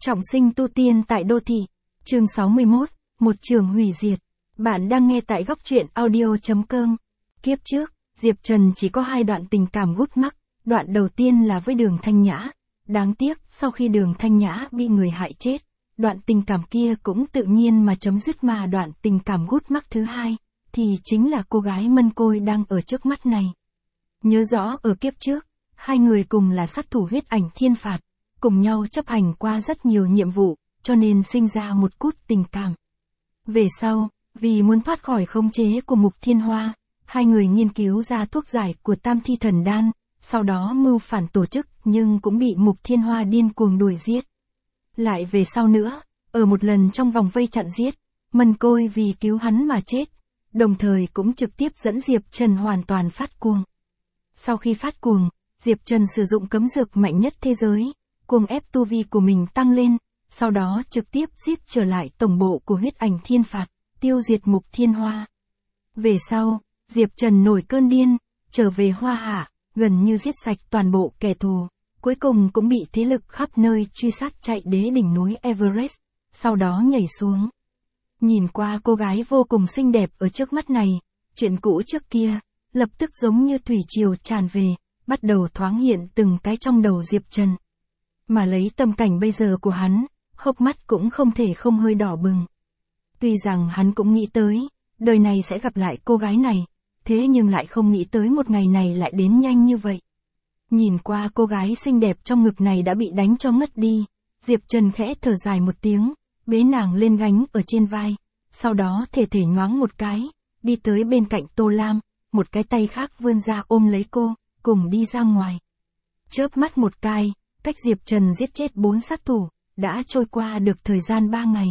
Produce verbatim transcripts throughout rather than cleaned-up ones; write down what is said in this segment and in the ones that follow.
Trọng sinh tu tiên tại đô thị. Chương sáu mươi mốt, một trường hủy diệt. Bạn đang nghe tại góc truyện audio chấm com. Kiếp trước, Diệp Trần chỉ có hai đoạn tình cảm gút mắc. Đoạn đầu tiên là với Đường Thanh Nhã. Đáng tiếc, sau khi Đường Thanh Nhã bị người hại chết, đoạn tình cảm kia cũng tự nhiên mà chấm dứt, mà đoạn tình cảm gút mắc thứ hai, thì chính là cô gái Mân Côi đang ở trước mắt này. Nhớ rõ ở kiếp trước, hai người cùng là sát thủ huyết ảnh thiên phạt, cùng nhau chấp hành qua rất nhiều nhiệm vụ, cho nên sinh ra một cút tình cảm. Về sau, vì muốn thoát khỏi khống chế của Mục Thiên Hoa, hai người nghiên cứu ra thuốc giải của Tam Thi Thần Đan, sau đó mưu phản tổ chức nhưng cũng bị Mục Thiên Hoa điên cuồng đuổi giết. Lại về sau nữa, ở một lần trong vòng vây chặn giết, Mân Côi vì cứu hắn mà chết, đồng thời cũng trực tiếp dẫn Diệp Trần hoàn toàn phát cuồng. Sau khi phát cuồng, Diệp Trần sử dụng cấm dược mạnh nhất thế giới, cuồng ép tu vi của mình tăng lên, sau đó trực tiếp giết trở lại tổng bộ của huyết ảnh thiên phạt, tiêu diệt Mục Thiên Hoa. Về sau, Diệp Trần nổi cơn điên, trở về Hoa Hạ, gần như giết sạch toàn bộ kẻ thù, cuối cùng cũng bị thế lực khắp nơi truy sát chạy đến đỉnh núi Everest, sau đó nhảy xuống. Nhìn qua cô gái vô cùng xinh đẹp ở trước mắt này, chuyện cũ trước kia, lập tức giống như thủy triều tràn về, bắt đầu thoáng hiện từng cái trong đầu Diệp Trần. Mà lấy tâm cảnh bây giờ của hắn, hốc mắt cũng không thể không hơi đỏ bừng. Tuy rằng hắn cũng nghĩ tới, đời này sẽ gặp lại cô gái này, thế nhưng lại không nghĩ tới một ngày này lại đến nhanh như vậy. Nhìn qua cô gái xinh đẹp trong ngực này đã bị đánh cho ngất đi, Diệp Trần khẽ thở dài một tiếng, bế nàng lên gánh ở trên vai, sau đó thể thể nhoáng một cái, đi tới bên cạnh Tô Lam, một cái tay khác vươn ra ôm lấy cô, cùng đi ra ngoài. Chớp mắt một cái, cách Diệp Trần giết chết bốn sát thủ, đã trôi qua được thời gian ba ngày.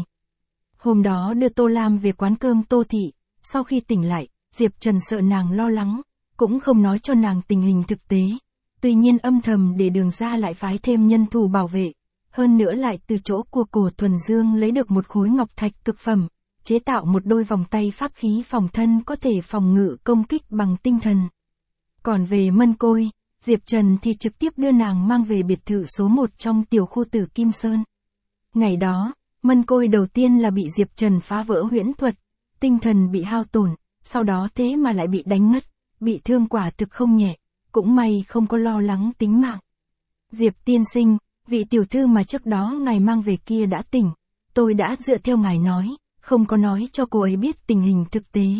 Hôm đó đưa Tô Lam về quán cơm Tô Thị, sau khi tỉnh lại, Diệp Trần sợ nàng lo lắng, cũng không nói cho nàng tình hình thực tế. Tuy nhiên âm thầm để Đường ra lại phái thêm nhân thủ bảo vệ, hơn nữa lại từ chỗ của Cổ Thuần Dương lấy được một khối ngọc thạch cực phẩm, chế tạo một đôi vòng tay pháp khí phòng thân có thể phòng ngự công kích bằng tinh thần. Còn về Mân Côi, Diệp Trần thì trực tiếp đưa nàng mang về biệt thự số một trong tiểu khu Tử Kim Sơn. Ngày đó, Mân Côi đầu tiên là bị Diệp Trần phá vỡ huyễn thuật, tinh thần bị hao tổn, sau đó thế mà lại bị đánh ngất, bị thương quả thực không nhẹ, cũng may không có lo lắng tính mạng. Diệp tiên sinh, vị tiểu thư mà trước đó ngài mang về kia đã tỉnh, tôi đã dựa theo ngài nói, không có nói cho cô ấy biết tình hình thực tế.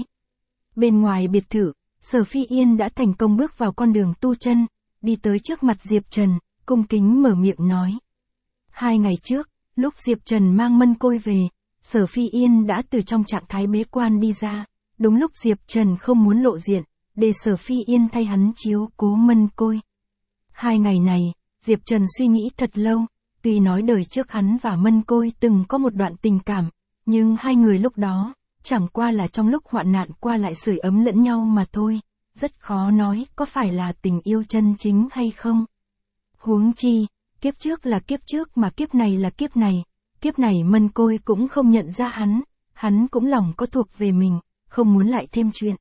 Bên ngoài biệt thự, Sở Phi Yên đã thành công bước vào con đường tu chân, đi tới trước mặt Diệp Trần, cung kính mở miệng nói. Hai ngày trước, lúc Diệp Trần mang Mân Côi về, Sở Phi Yên đã từ trong trạng thái bế quan đi ra, đúng lúc Diệp Trần không muốn lộ diện, để Sở Phi Yên thay hắn chiếu cố Mân Côi. Hai ngày này, Diệp Trần suy nghĩ thật lâu, tuy nói đời trước hắn và Mân Côi từng có một đoạn tình cảm, nhưng hai người lúc đó, chẳng qua là trong lúc hoạn nạn qua lại sưởi ấm lẫn nhau mà thôi, rất khó nói có phải là tình yêu chân chính hay không. Huống chi, kiếp trước là kiếp trước mà kiếp này là kiếp này, kiếp này Mân Côi cũng không nhận ra hắn, hắn cũng lòng có thuộc về mình, không muốn lại thêm chuyện.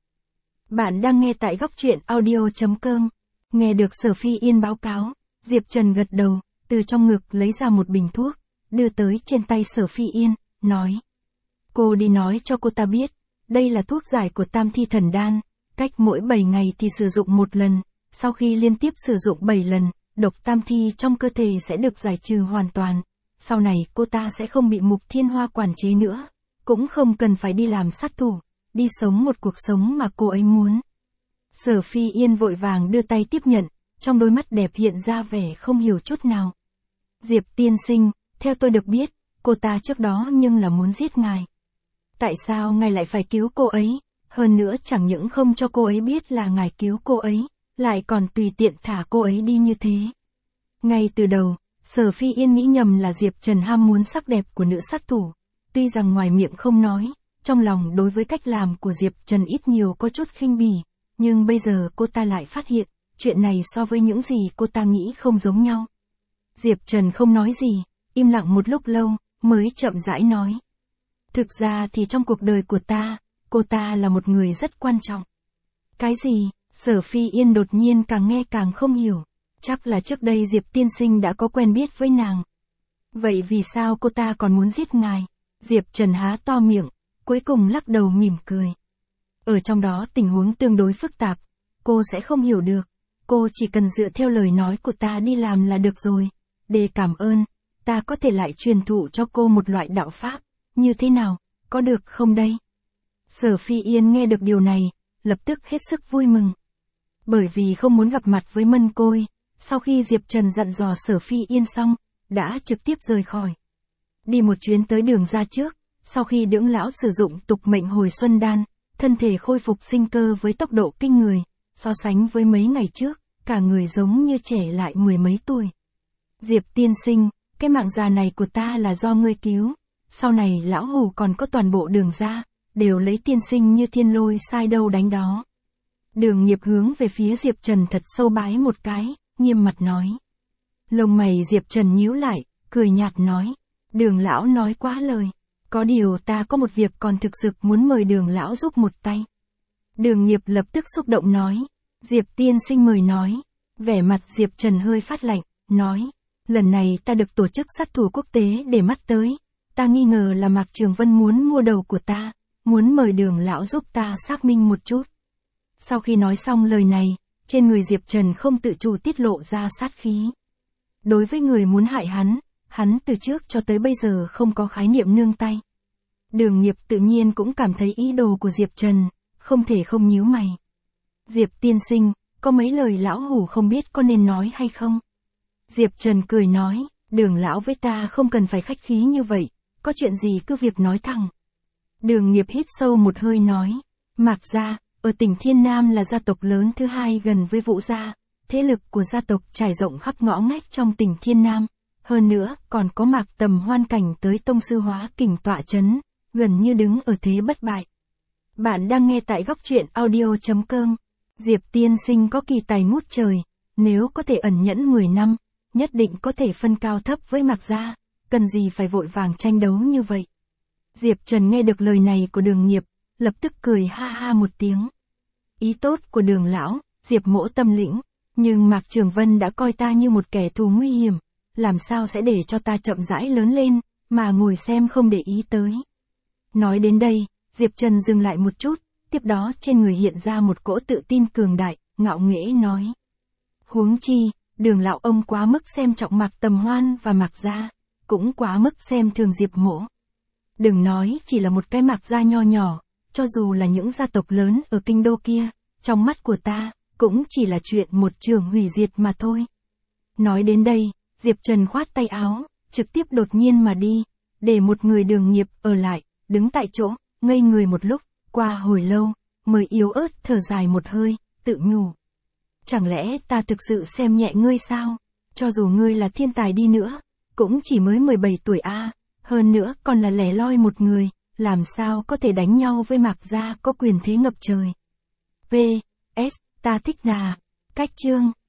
Bạn đang nghe tại góc truyện audio chấm com. Nghe được Sở Phi Yên báo cáo, Diệp Trần gật đầu, từ trong ngực lấy ra một bình thuốc, đưa tới trên tay Sở Phi Yên, nói. Cô đi nói cho cô ta biết, đây là thuốc giải của Tam Thi Thần Đan, cách mỗi bảy ngày thì sử dụng một lần, sau khi liên tiếp sử dụng bảy lần, độc tam thi trong cơ thể sẽ được giải trừ hoàn toàn. Sau này cô ta sẽ không bị Mục Thiên Hoa quản chế nữa, cũng không cần phải đi làm sát thủ, đi sống một cuộc sống mà cô ấy muốn. Sở Phi Yên vội vàng đưa tay tiếp nhận, trong đôi mắt đẹp hiện ra vẻ không hiểu chút nào. Diệp tiên sinh, theo tôi được biết, cô ta trước đó nhưng là muốn giết ngài. Tại sao ngài lại phải cứu cô ấy, hơn nữa chẳng những không cho cô ấy biết là ngài cứu cô ấy, lại còn tùy tiện thả cô ấy đi như thế. Ngay từ đầu, Sở Phi Yên nghĩ nhầm là Diệp Trần ham muốn sắc đẹp của nữ sát thủ, tuy rằng ngoài miệng không nói, trong lòng đối với cách làm của Diệp Trần ít nhiều có chút khinh bỉ, nhưng bây giờ cô ta lại phát hiện, chuyện này so với những gì cô ta nghĩ không giống nhau. Diệp Trần không nói gì, im lặng một lúc lâu, mới chậm rãi nói. Thực ra thì trong cuộc đời của ta, cô ta là một người rất quan trọng. Cái gì? Sở Phi Yên đột nhiên càng nghe càng không hiểu. Chắc là trước đây Diệp tiên sinh đã có quen biết với nàng. Vậy vì sao cô ta còn muốn giết ngài? Diệp Trần há to miệng, cuối cùng lắc đầu mỉm cười. Ở trong đó tình huống tương đối phức tạp, cô sẽ không hiểu được. Cô chỉ cần dựa theo lời nói của ta đi làm là được rồi. Để cảm ơn, ta có thể lại truyền thụ cho cô một loại đạo pháp. Như thế nào, có được không đây? Sở Phi Yên nghe được điều này, lập tức hết sức vui mừng. Bởi vì không muốn gặp mặt với Mân Côi, sau khi Diệp Trần dặn dò Sở Phi Yên xong, đã trực tiếp rời khỏi. Đi một chuyến tới Đường ra trước, sau khi Đưỡng lão sử dụng tục mệnh hồi xuân đan, thân thể khôi phục sinh cơ với tốc độ kinh người, so sánh với mấy ngày trước, cả người giống như trẻ lại mười mấy tuổi. Diệp tiên sinh, cái mạng già này của ta là do ngươi cứu, sau này lão hủ còn có toàn bộ Đường ra, đều lấy tiên sinh như thiên lôi sai đâu đánh đó. Đường Nghiệp hướng về phía Diệp Trần thật sâu bái một cái, nghiêm mặt nói. Lông mày Diệp Trần nhíu lại, cười nhạt nói. Đường lão nói quá lời. Có điều ta có một việc còn thực sự muốn mời Đường lão giúp một tay. Đường Nghiệp lập tức xúc động nói. Diệp tiên sinh mời nói. Vẻ mặt Diệp Trần hơi phát lạnh, nói. Lần này ta được tổ chức sát thủ quốc tế để mắt tới. Ta nghi ngờ là Mạc Trường Vân muốn mua đầu của ta, muốn mời Đường lão giúp ta xác minh một chút. Sau khi nói xong lời này, trên người Diệp Trần không tự chủ tiết lộ ra sát khí. Đối với người muốn hại hắn, hắn từ trước cho tới bây giờ không có khái niệm nương tay. Đường Nghiệp tự nhiên cũng cảm thấy ý đồ của Diệp Trần, không thể không nhíu mày. Diệp tiên sinh, có mấy lời lão hủ không biết có nên nói hay không? Diệp Trần cười nói, Đường lão với ta không cần phải khách khí như vậy, có chuyện gì cứ việc nói thẳng. Đường Nghiệp hít sâu một hơi nói, Mạc gia, ở tỉnh Thiên Nam là gia tộc lớn thứ hai gần với Vũ gia, thế lực của gia tộc trải rộng khắp ngõ ngách trong tỉnh Thiên Nam, hơn nữa còn có Mạc Tầm Hoan cảnh tới tông sư hóa kình tọa chấn, gần như đứng ở thế bất bại. Bạn đang nghe tại góc truyện audio chấm com. Diệp tiên sinh có kỳ tài ngút trời, nếu có thể ẩn nhẫn mười năm, nhất định có thể phân cao thấp với Mạc gia, cần gì phải vội vàng tranh đấu như vậy. Diệp Trần nghe được lời này của Đường Nghiệp, lập tức cười ha ha một tiếng. Ý tốt của Đường lão, Diệp mỗ tâm lĩnh, nhưng Mạc Trường Vân đã coi ta như một kẻ thù nguy hiểm, làm sao sẽ để cho ta chậm rãi lớn lên, mà ngồi xem không để ý tới. Nói đến đây, Diệp Trần dừng lại một chút, tiếp đó trên người hiện ra một cỗ tự tin cường đại, ngạo nghễ nói. Huống chi, Đường lão ông quá mức xem trọng Mạc Tầm Hoan và Mạc gia, cũng quá mức xem thường Diệp mỗ. Đừng nói chỉ là một cái Mạc gia nho nhỏ, cho dù là những gia tộc lớn ở kinh đô kia, trong mắt của ta, cũng chỉ là chuyện một trường hủy diệt mà thôi. Nói đến đây, Diệp Trần khoát tay áo, trực tiếp đột nhiên mà đi, để một người Đường Nghiệp ở lại, đứng tại chỗ, ngây người một lúc, qua hồi lâu, mới yếu ớt thở dài một hơi, tự nhủ. Chẳng lẽ ta thực sự xem nhẹ ngươi sao? Cho dù ngươi là thiên tài đi nữa, cũng chỉ mới mười bảy tuổi a, hơn nữa còn là lẻ loi một người, làm sao có thể đánh nhau với Mạc gia có quyền thế ngập trời. P. S. Ta thích gà. Cách chương.